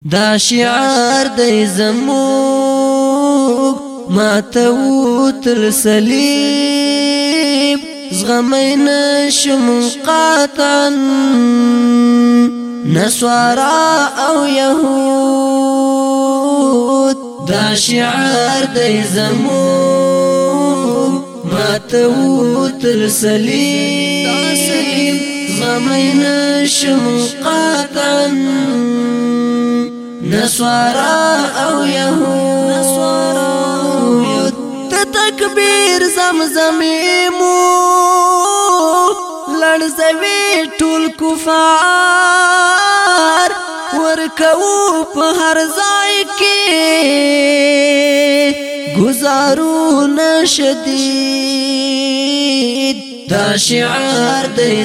دا شعار دی زموږ ماتو تر صلیب زغمی نشم قاطعا نصارا او یهود دا شعار دی زموږ ماتو تر صلیب زغمی نشم قاطعا نصارا او یهود تکبیر زمزمی مو لړزوي ټول کفار ورکو په هر ځای کې گزارونه شدید دا شعار دی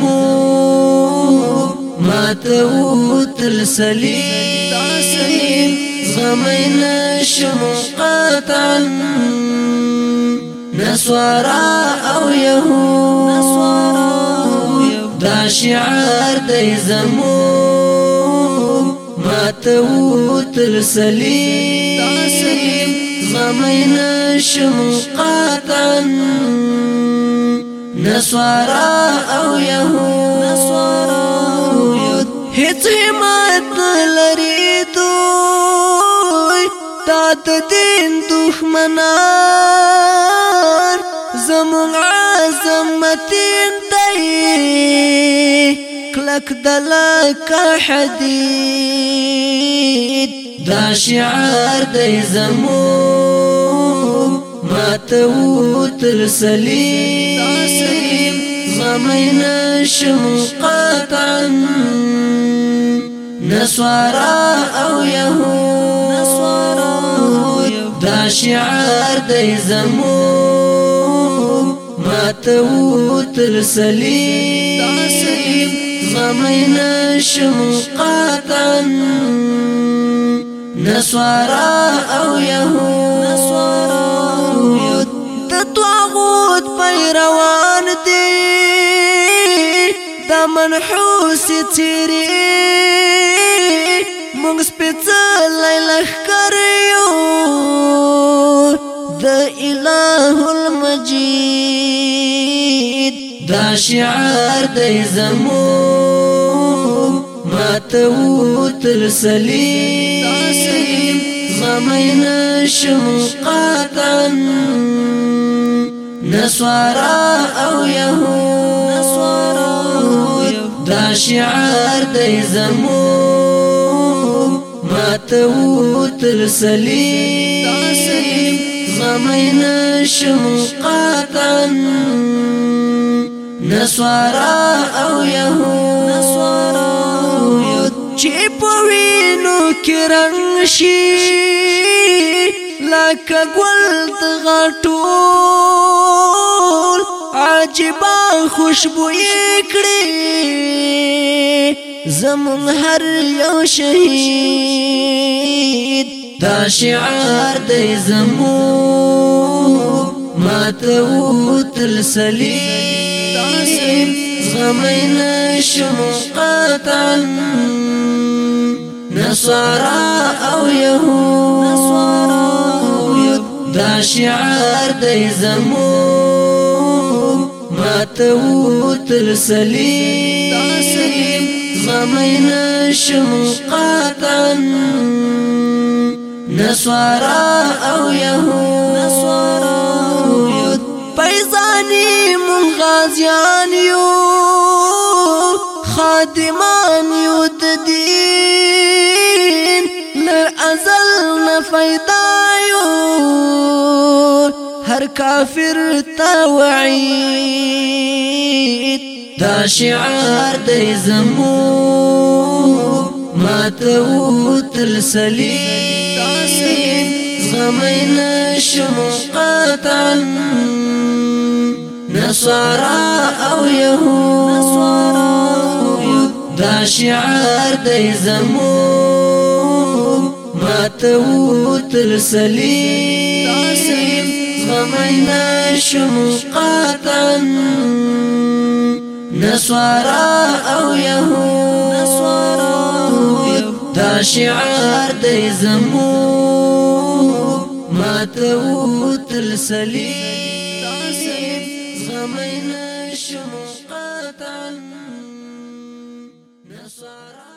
زموږ ماتو تر صلیب زغمی نشم قاطعا نصارا او یهود دا شعار دی زموږ ماتو تر صلیب زغمی نشم قاطعا نصارا او یهود هیڅ همت لري دوی دا د دین دښمنان زموږ عظمتین دی کلک دلک حدید دا شعار دی زموږ ماتو تر صلیب زغمی نشم قاطعا نصارا او یهود دا شعار دی زموږ ماتو تر صلیب زغمی نشم قاطعا نصارا او یهود د طاغوت پیروان دي دا منحوس تیری مونږ سپېڅلی لښکر یو د اله المجید دا شعار دی زموږ ماتو تر صلیب زغمی نشم قاطعا نصارا او یهود دا شعار دی زموږ ماتو تر صلیب زغمی نشم قاطعا نصارا او یهود چې په وینو کې رنګ شي لکه ګل د غاټول عجیبه خوشبویي کړي زموږ هر یو شهید دا شعار دی زموږ ماتو تر صلیب زغمی نشم قاطعا نصارا او یهود دا شعار دی زموږ ماتو تر صلیب زغمی نشم قاطعا نصارا او یهود پیزانی من غازیان یو خادمان یو د دین لازل نفیدا یو هر کافر تا وعید دا شعار دی زموږ ماتو تر صلیب زغمی نشم قاطعا نصارا او یهود دا شعار دی زموږ ماتو تر صلیب زغمی نشم قاطعا نصارا او یهود دا شعار دی زمو ماتو تل صلیب زغمی نشم قطعا نصارا